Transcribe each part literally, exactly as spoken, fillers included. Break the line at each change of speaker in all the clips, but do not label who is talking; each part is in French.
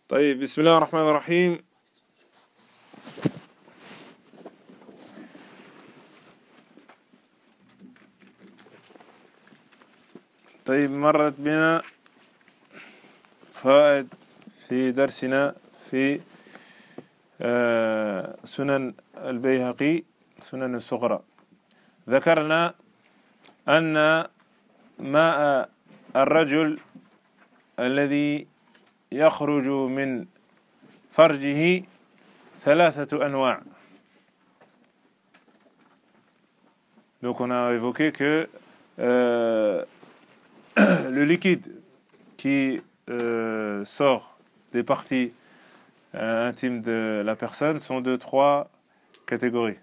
طيب، بسم الله الرحمن الرحيم. طيب، مرت بنا فوائد في درسنا في سنن البيهقي، سنن الصغرى. ذكرنا أن ماء الرجل الذي يخرج من فرجه ثلاثة أنواع. Donc on a évoqué que euh, le liquide qui euh, sort des parties euh, intimes de la personne sont de trois catégories.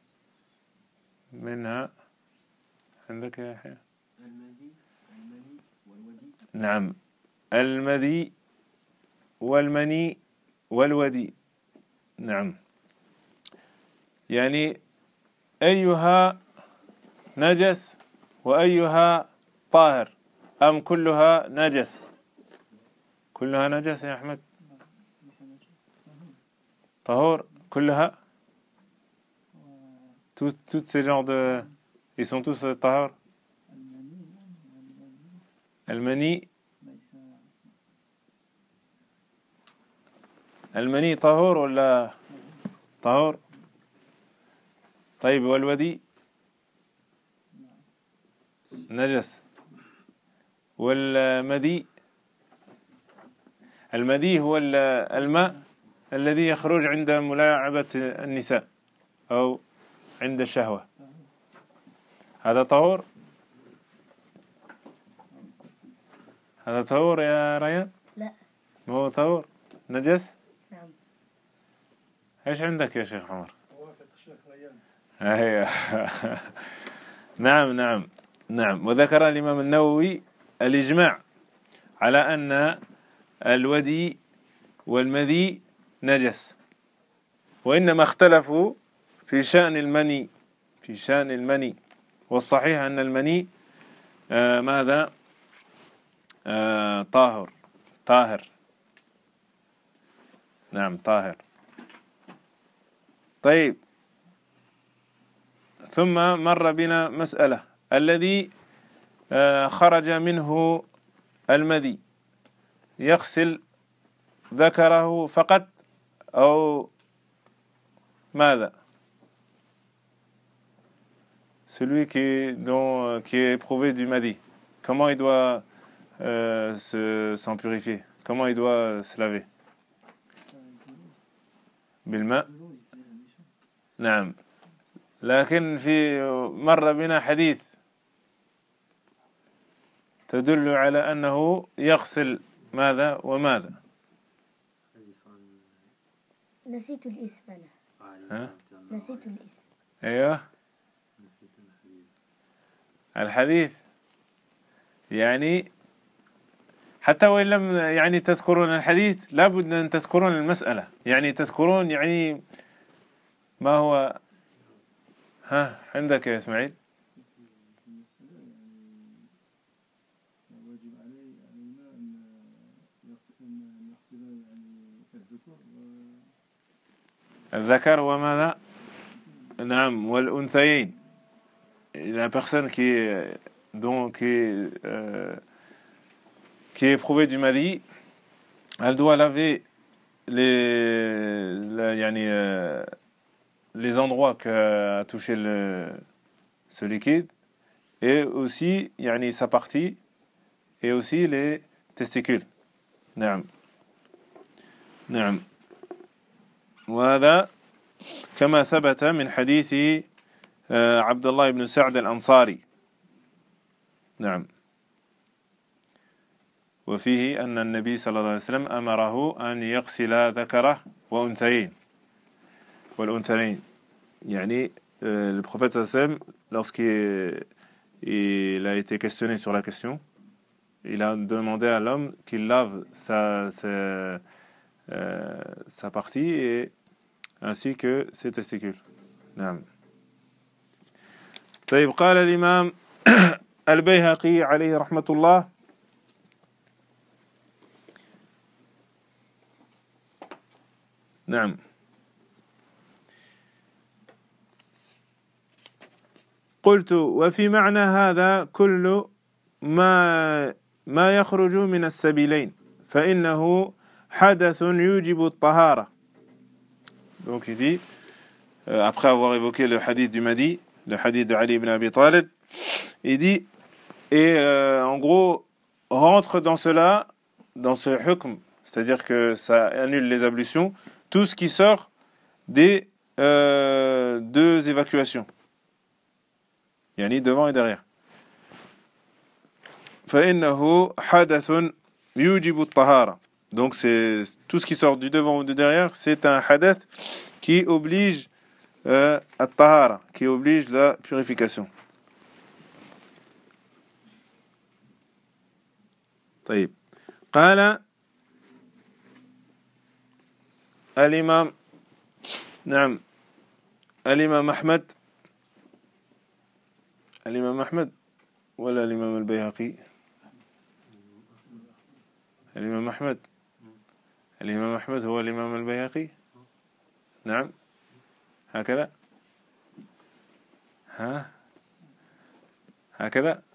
منها عندك يا يحيى؟
المذي المني والودي.
نعم، المذي والمني والودي. نعم، يعني أيها نجس وأيها طاهر أم كلها نجس؟ كلها نجس يا أحمد؟ طهور كلها؟ Tout, tous ces genres de... Ils sont tous euh, tahor? المني المني طهور ولا طهور؟ طيب، والودي نجس، والمدي المدي هو الماء الذي يخرج عند ملاعبة النساء أو عند الشهوة، هذا طهور؟ هذا طهور يا ريان؟
لا،
ما هو طهور؟ نجس؟
نعم.
ايش عندك يا شيخ عمر؟
وافق الشيخ ريان.
ايوه. نعم نعم نعم. وذكر الإمام النووي الإجماع على أن الودي والمذي نجس، وإنما اختلفوا في شأن المني في شأن المني والصحيح أن المني آه ماذا آه طاهر طاهر نعم طاهر. طيب، ثم مر بنا مسألة الذي آه خرج منه المذي يغسل ذكره فقط أو ماذا؟ Celui qui est, dont, qui est éprouvé du madi, comment il doit euh, se, s'en purifier? Comment il doit se laver? بالماء. نعم، لكن في مر بنا حديث تدل على أنه يغسل ماذا وماذا؟
نسيت الاسم أنا.
ها؟
نسيت الاسم.
أيوه، الحديث يعني حتى وإن لم يعني تذكرون الحديث لابد أن تذكرون المسألة، يعني تذكرون يعني ما هو. ها، عندك يا إسماعيل؟
واجب عليه علينا أن نغسل الذكر
الذكر وماذا؟ نعم، والأنثيين. La personne qui est donc qui est, euh, qui est éprouvée du madi, elle doit laver les la, yani, euh, les endroits qu'a touché le, ce liquide, et aussi yani, sa partie, et aussi les testicules. نعم نعم. وهذا كما ثبت من حديث عبد الله بن سعد الأنصاري. نعم. وفيه أن النبي صلى الله عليه وسلم أمره أن يغسل ذكره وأنثيين والأنثيين. يعني le prophète sallallahu alayhi wa sallam, lorsqu'il a été questionné sur la question, il a demandé à l'homme qu'il lave sa, sa, euh, sa partie et ainsi que ses testicules. نعم. طيب، قال الإمام البيهقي عليه رحمة الله: نعم. قلت وفي معنى هذا كل ما ما يخرج من السبيلين فإنه حدث يوجب الطهارة. Donc il dit, euh, après avoir évoqué le hadith du Mahdi, le hadith de Ali ibn Abi Talib, il dit, et euh, en gros, rentre dans cela, dans ce hukm, c'est-à-dire que ça annule les ablutions, tout ce qui sort des euh, deux évacuations. Yani devant et derrière. فإنه حدث يوجب الطهارة. Donc c'est tout ce qui sort du devant ou du derrière, c'est un hadath qui oblige euh, at-tahara, qui oblige la purification. طيب. قال الإمام نعم الإمام أحمد الإمام أحمد ولا الإمام البيهقي الإمام أحمد الإمام أحمد هو الإمام البيهقي نعم هكذا ها هكذا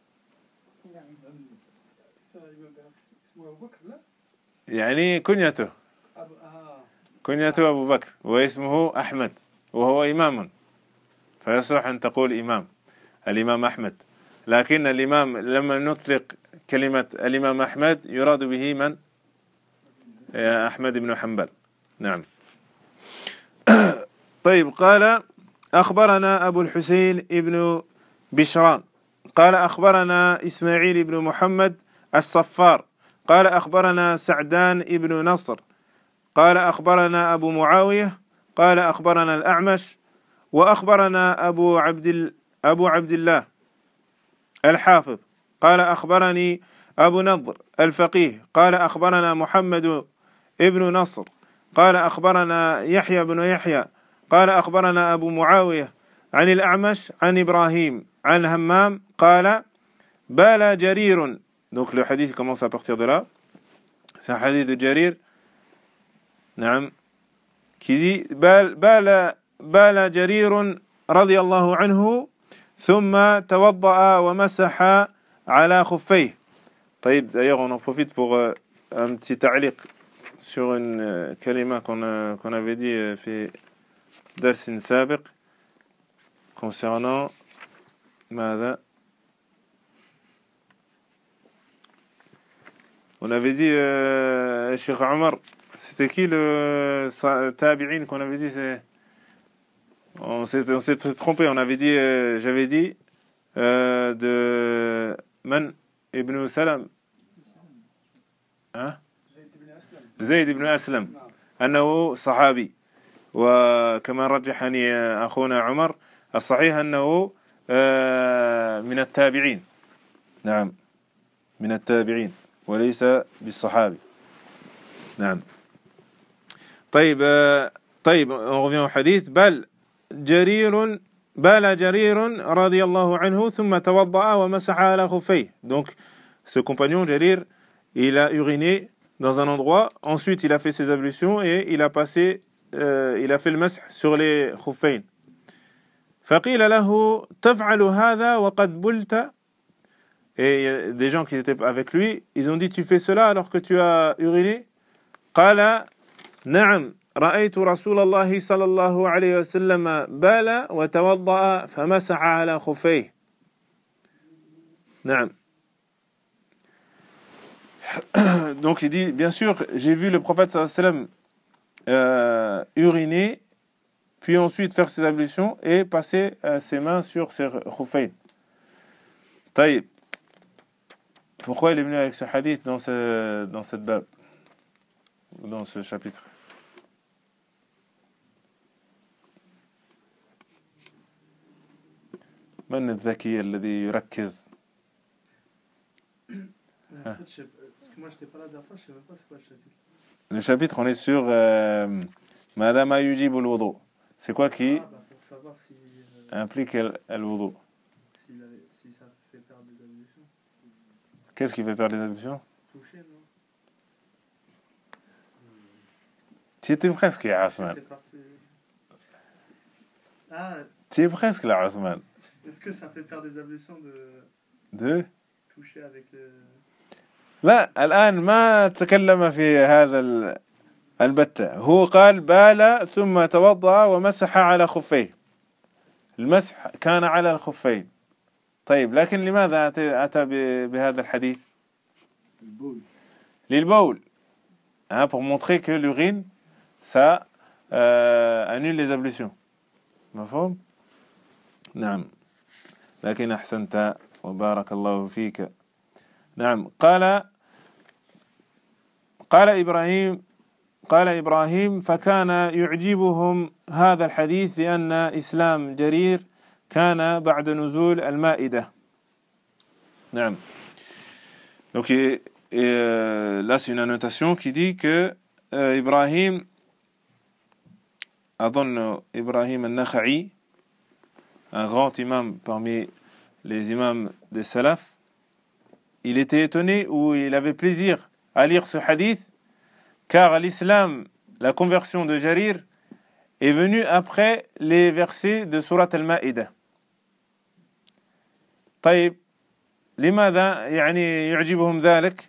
يعني كنيته كنيته أبو بكر واسمه أحمد وهو إمام فيصلح أن تقول إمام الإمام أحمد لكن الإمام لما نطلق كلمة الإمام أحمد يراد به من أحمد بن حنبل نعم. طيب قال أخبرنا أبو الحسين ابن بشران قال أخبرنا إسماعيل بن محمد الصفار قال أخبرنا سعدان ابن نصر قال أخبرنا أبو معاوية قال أخبرنا الأعمش وأخبرنا أبو عبد أبو عبد الله الحافظ قال أخبرني أبو نضر الفقيه قال أخبرنا محمد ابن نصر قال أخبرنا يحيى بن يحيى قال أخبرنا أبو معاوية عن الأعمش عن إبراهيم عن همام قال بال جرير. Donc le hadith commence à partir de là. C'est un hadith de Jarir نعم qui dit بال بال بال جرير رضي الله عنه ثم توضأ ومسح على خفيه. طيب d'ailleurs on en profite pour euh, un petit ta'liq sur une euh, kalima qu'on a, qu'on avait dit euh, في درس سابق concernant ماذا on avait dit euh, Cheikh Omar c'était qui le tabi'in qu'on avait dit c'est on s'est, on s'est trompé on avait dit euh, j'avais dit euh, de Man ibn Salam hein زيد بن أسلم أنه صحابي وكما رجحني أخونا عمر الصحيح أنه من التابعين نعم من التابعين وليس بالصحابي نعم. طيب طيب on revient au hadith بل جرير بال جرير رضي الله عنه ثم توضأ ومسح على خفيه. Donc ce compagnon Jarir il a uriné dans un endroit, ensuite il a fait ses ablutions et il a passé, euh, il a fait le mash sur les khuffayn. فقيل له تفعل هذا وقد بلت. Et des gens qui étaient avec lui, ils ont dit tu fais cela alors que tu as uriné. قال نعم رأيت رسول الله صلى الله عليه وسلم بال وتوضأ فمسح على خفيه. نعم. Donc il dit bien sûr j'ai vu le prophète sallallahu alayhi wa sallam euh, uriner puis ensuite faire ses ablutions et passer euh, ses mains sur ses khuffayn. Taïb. Pourquoi il est venu avec ce hadith dans ce dans cette bab dans ce chapitre? من الذكي الذي يركز؟
Moi, je n'étais pas là la dernière fois, je ne sais même pas c'est quoi le chapitre.
Le chapitre, on est sur euh, Madama Yujib al-Wudu. C'est quoi qui
Ah, bah, pour savoir si, euh,
implique al-Wudu?
si, la- si ça fait perdre des ablutions.
Qu'est-ce qui fait perdre les ablutions?
Toucher, non?
Tu étais presque là, Othman.
C'est parti. Ah,
Tu es presque là, Othman.
est-ce que ça fait faire des ablutions de
De
toucher avec le...
لا الآن ما تكلم في هذا ال- البتة. هو قال بال ثم توضأ ومسح على خفيه. المسح كان على الخفين. طيب لكن لماذا أتى أتى ب- بهذا الحديث؟
البول.
للبول. Hein, pour montrer que l'urine ça euh, annule les ablutions. مفهوم؟ نعم. لكن أحسنت وبارك الله فيك. نعم. قال قال إبراهيم قال إبراهيم فكان يعجبهم هذا الحديث لأن إسلام جرير كان بعد نزول المائدة. نعم. Donc et, et, euh, là c'est une annotation qui dit que euh, Ibrahim أظن إبراهيم النخعي, un grand imam parmi les imams des salaf, il était étonné ou il avait plaisir à lire ce hadith car l'islam, la conversion de Jarir est venue après les versets de Surat Al-Ma'idah. طيب لماذا يعني يعجبهم ذلك؟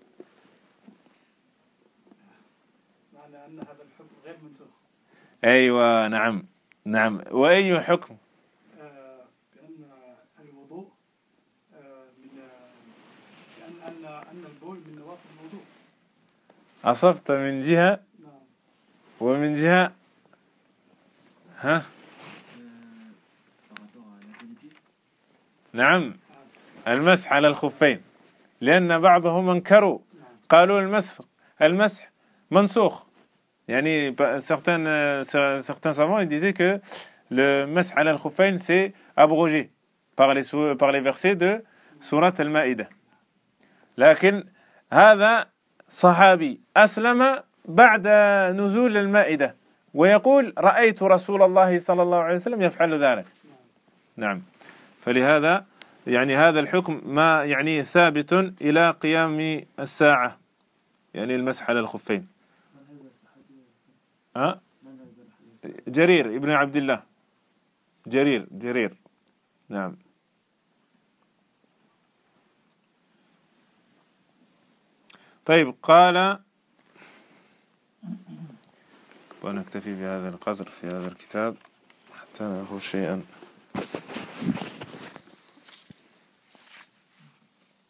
لأن هذا الحكم غير منسوخ.
أيوة نعم نعم. وأي حكم؟
بأن الوضوء من لأن أن أن البول من نوافل الوضوء.
أصبت من جهة
نعم.
ومن جهة ها نعم المسح على الخفين لأن بعضهم انكروا قالوا المسح المسح منسوخ يعني certains certains savants ils disaient que le mash ala al-khuffayn c'est abrogé par les par les versets de sourate al-Ma'idah. لكن هذا صحابي أسلم بعد نزول المائدة ويقول رأيت رسول الله صلى الله عليه وسلم يفعل ذلك. نعم. فلهذا يعني هذا الحكم ما يعني ثابت إلى قيام الساعة يعني المسح على الخفين. ها؟ جرير ابن عبد الله. جرير جرير. نعم. طيب قال ونكتفي بهذا القدر في هذا الكتاب حتى نأخذ شيئا